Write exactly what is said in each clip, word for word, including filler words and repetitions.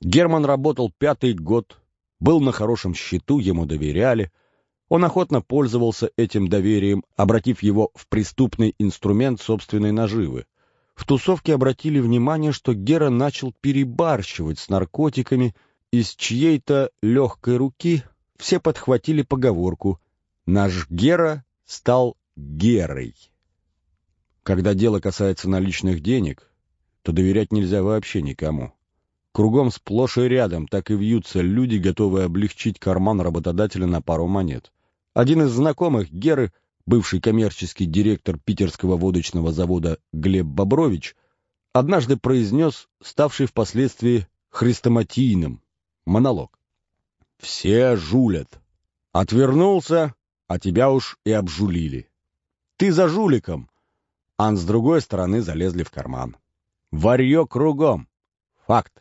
Герман работал пятый год, был на хорошем счету, ему доверяли. Он охотно пользовался этим доверием, обратив его в преступный инструмент собственной наживы. В тусовке обратили внимание, что Гера начал перебарщивать с наркотиками, и с чьей-то легкой руки все подхватили поговорку «Наш Гера стал Герой». Когда дело касается наличных денег, то доверять нельзя вообще никому. Кругом сплошь и рядом так и вьются люди, готовые облегчить карман работодателя на пару монет. Один из знакомых Геры, бывший коммерческий директор питерского водочного завода Глеб Бобрович, однажды произнес ставший впоследствии хрестоматийным монолог. «Все жулят. Отвернулся, а тебя уж и обжулили. Ты за жуликом, а с другой стороны залезли в карман. Варье кругом. Факт».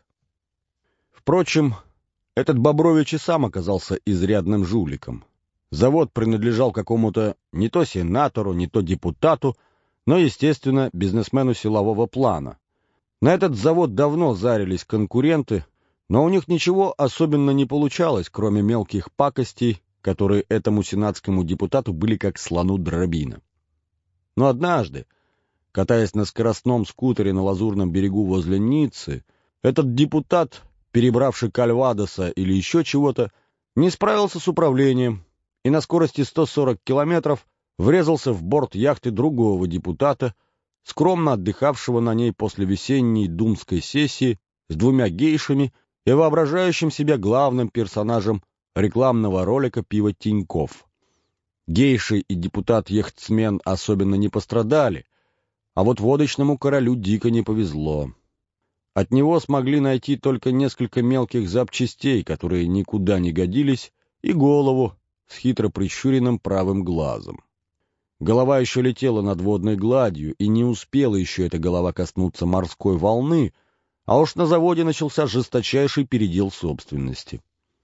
Впрочем, этот Бобрович и сам оказался изрядным жуликом. Завод принадлежал какому-то не то сенатору, не то депутату, но, естественно, бизнесмену силового плана. На этот завод давно зарились конкуренты, но у них ничего особенно не получалось, кроме мелких пакостей, которые этому сенатскому депутату были как слону дробина. Но однажды, катаясь на скоростном скутере на Лазурном берегу возле Ниццы, этот депутат, перебравший кальвадоса или еще чего-то, не справился с управлением и на скорости сто сорок километров врезался в борт яхты другого депутата, скромно отдыхавшего на ней после весенней думской сессии с двумя гейшами и воображающим себя главным персонажем рекламного ролика пива Тинькофф. Гейши и депутат-яхтсмен особенно не пострадали, а вот водочному королю дико не повезло. От него смогли найти только несколько мелких запчастей, которые никуда не годились, и голову с хитро прищуренным правым глазом. Голова еще летела над водной гладью, и не успела еще эта голова коснуться морской волны, а уж на заводе начался жесточайший передел собственности.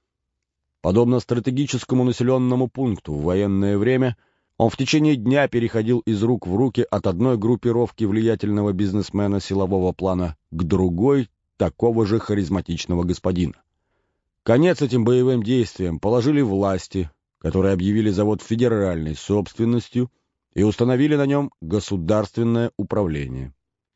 Подобно стратегическому населенному пункту в военное время, он в течение дня переходил из рук в руки от одной группировки влиятельного бизнесмена силового плана к другой такого же харизматичного господина. Конец этим боевым действиям положили власти, которые объявили завод федеральной собственностью и установили на нем государственное управление.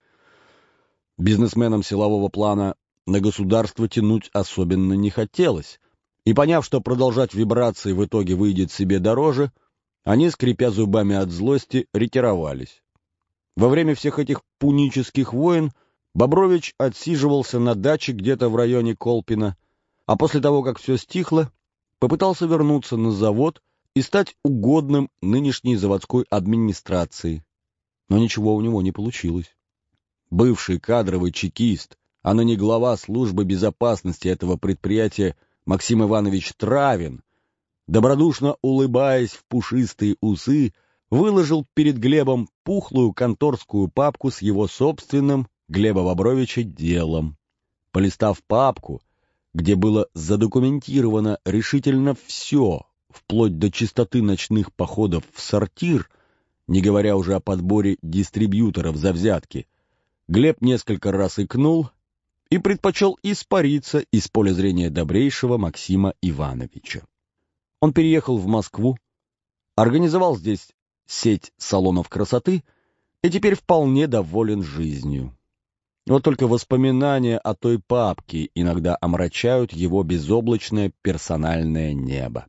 Бизнесменам силового плана на государство тянуть особенно не хотелось, и поняв, что продолжать вибрации в итоге выйдет себе дороже, они, скрипя зубами от злости, ретировались. Во время всех этих пунических войн Бобрович отсиживался на даче где-то в районе Колпино, а после того, как все стихло, попытался вернуться на завод и стать угодным нынешней заводской администрации. Но ничего у него не получилось. Бывший кадровый чекист, а ныне глава службы безопасности этого предприятия Максим Иванович Травин, добродушно улыбаясь в пушистые усы, выложил перед Глебом пухлую конторскую папку с его собственным, Глеба Бобровича, делом. Полистав папку, где было задокументировано решительно все, вплоть до чистоты ночных походов в сортир, не говоря уже о подборе дистрибьюторов за взятки, Глеб несколько раз икнул и предпочел испариться из поля зрения добрейшего Максима Ивановича. Он переехал в Москву, организовал здесь сеть салонов красоты и теперь вполне доволен жизнью. Вот только воспоминания о той папке иногда омрачают его безоблачное персональное небо.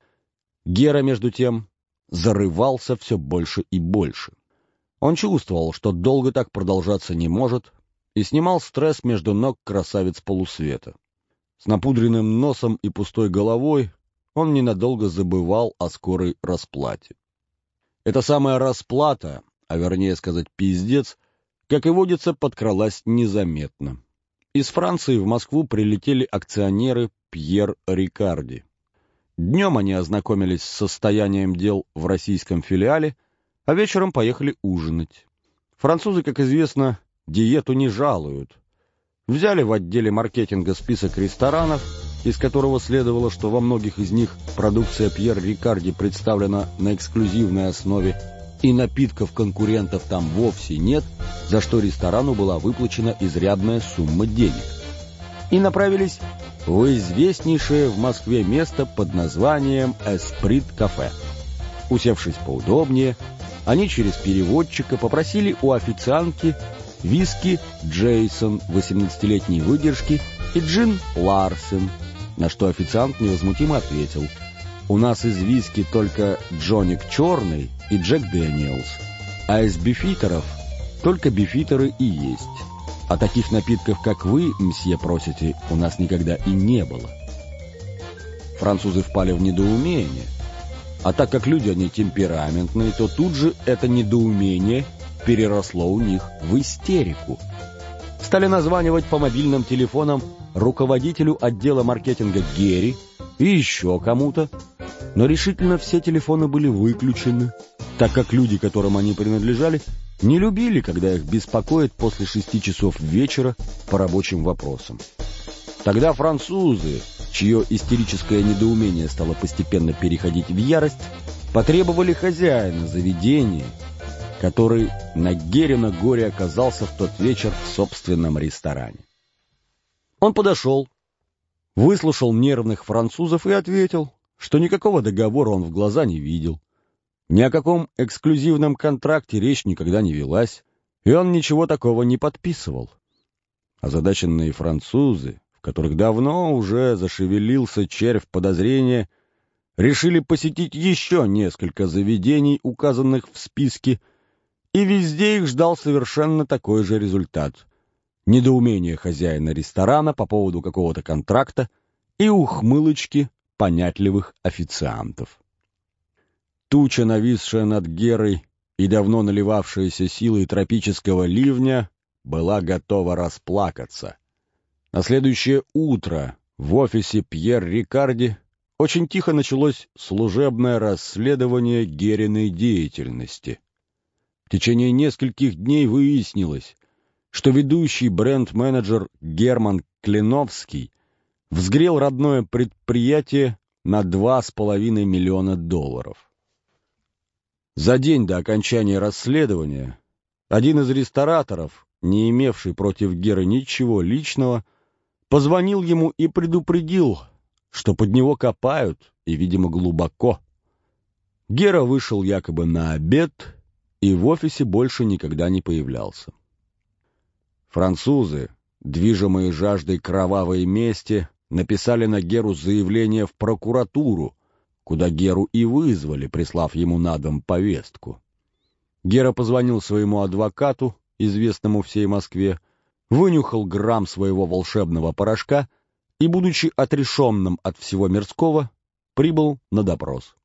Гера, между тем, зарывался все больше и больше. Он чувствовал, что долго так продолжаться не может, и снимал стресс между ног красавиц полусвета. С напудренным носом и пустой головой он ненадолго забывал о скорой расплате. Эта самая расплата, а вернее сказать пиздец, как и водится, подкралась незаметно. Из Франции в Москву прилетели акционеры Пьер Рикарди. Днем они ознакомились с состоянием дел в российском филиале, а вечером поехали ужинать. Французы, как известно, диету не жалуют. Взяли в отделе маркетинга список ресторанов, из которого следовало, что во многих из них продукция Пьер Рикарди представлена на эксклюзивной основе, и напитков конкурентов там вовсе нет, за что ресторану была выплачена изрядная сумма денег. и направились в известнейшее в Москве место под названием «Эсприт-кафе». Усевшись поудобнее, они через переводчика попросили у официантки виски «Джейсон» восемнадцатилетней выдержки и джин «Ларсен», на что официант невозмутимо ответил: «У нас из виски только Джоник черный и Джек Дэниелс, а из бифитеров только бифитеры и есть. А таких напитков, как вы, мсье, просите, у нас никогда и не было». Французы впали в недоумение, а так как люди они темпераментные, то тут же это недоумение переросло у них в истерику. Стали названивать по мобильным телефонам руководителю отдела маркетинга Герри и еще кому-то, но решительно все телефоны были выключены, так как люди, которым они принадлежали, не любили, когда их беспокоят после шести часов вечера по рабочим вопросам. Тогда французы, чье истерическое недоумение стало постепенно переходить в ярость, потребовали хозяина заведения, который на Герина горе оказался в тот вечер в собственном ресторане. Он подошел, выслушал нервных французов и ответил, что никакого договора он в глаза не видел, ни о каком эксклюзивном контракте речь никогда не велась, и он ничего такого не подписывал. Озадаченные французы, в которых давно уже зашевелился червь подозрения, решили посетить еще несколько заведений, указанных в списке, и везде их ждал совершенно такой же результат — недоумение хозяина ресторана по поводу какого-то контракта и ухмылочки понятливых официантов. Туча, нависшая над Герой и давно наливавшаяся силой тропического ливня, была готова расплакаться. На следующее утро в офисе Пьер Рикарди очень тихо началось служебное расследование Гериной деятельности. В течение нескольких дней выяснилось, что ведущий бренд-менеджер Герман Клиновский взгрел родное предприятие на два с половиной миллиона долларов. За день до окончания расследования один из рестораторов, не имевший против Геры ничего личного, позвонил ему и предупредил, что под него копают, и, видимо, глубоко. Гера вышел якобы на обед и в офисе больше никогда не появлялся. Французы, движимые жаждой кровавой мести, написали на Геру заявление в прокуратуру, куда Геру и вызвали, прислав ему на дом повестку. Гера позвонил своему адвокату, известному всей Москве, вынюхал грамм своего волшебного порошка и, будучи отрешенным от всего мирского, прибыл на допрос.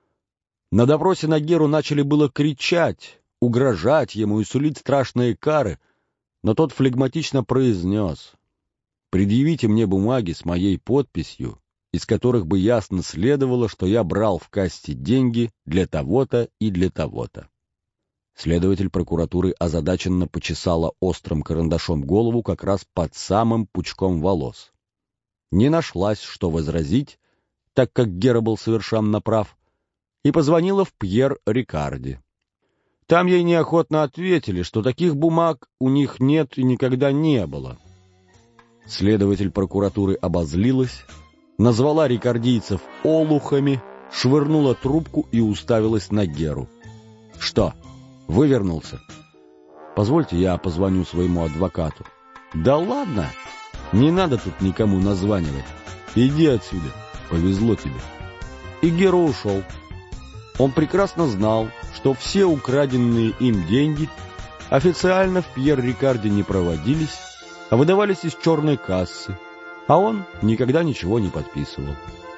На допросе на Геру начали было кричать, угрожать ему и сулить страшные кары, но тот флегматично произнес: «Предъявите мне бумаги с моей подписью, из которых бы ясно следовало, что я брал в кассе деньги для того-то и для того-то». Следователь прокуратуры озадаченно почесала острым карандашом голову как раз под самым пучком волос. Не нашлась, что возразить, так как Гера был совершенно прав, и позвонила в Пьер Рикарди. Там ей неохотно ответили, что таких бумаг у них нет и никогда не было. Следователь прокуратуры обозлилась, назвала рикардийцев олухами, швырнула трубку и уставилась на Геру. «Что, вывернулся? Позвольте, я позвоню своему адвокату». «Да ладно, не надо тут никому названивать. Иди отсюда, повезло тебе». И Гера ушел. Он прекрасно знал, что все украденные им деньги официально в Пьер Рикарди не проводились, а выдавались из черной кассы, а он никогда ничего не подписывал.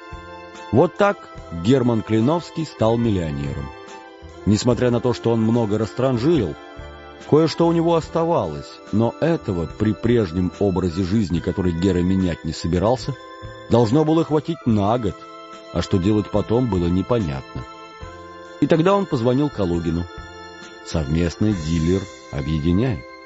Вот так Герман Клиновский стал миллионером. Несмотря на то, что он много растранжирил, кое-что у него оставалось, но этого при прежнем образе жизни, который Гера менять не собирался, должно было хватить на год, а что делать потом, было непонятно. И тогда он позвонил Калугину. Совместный дилер объединяет.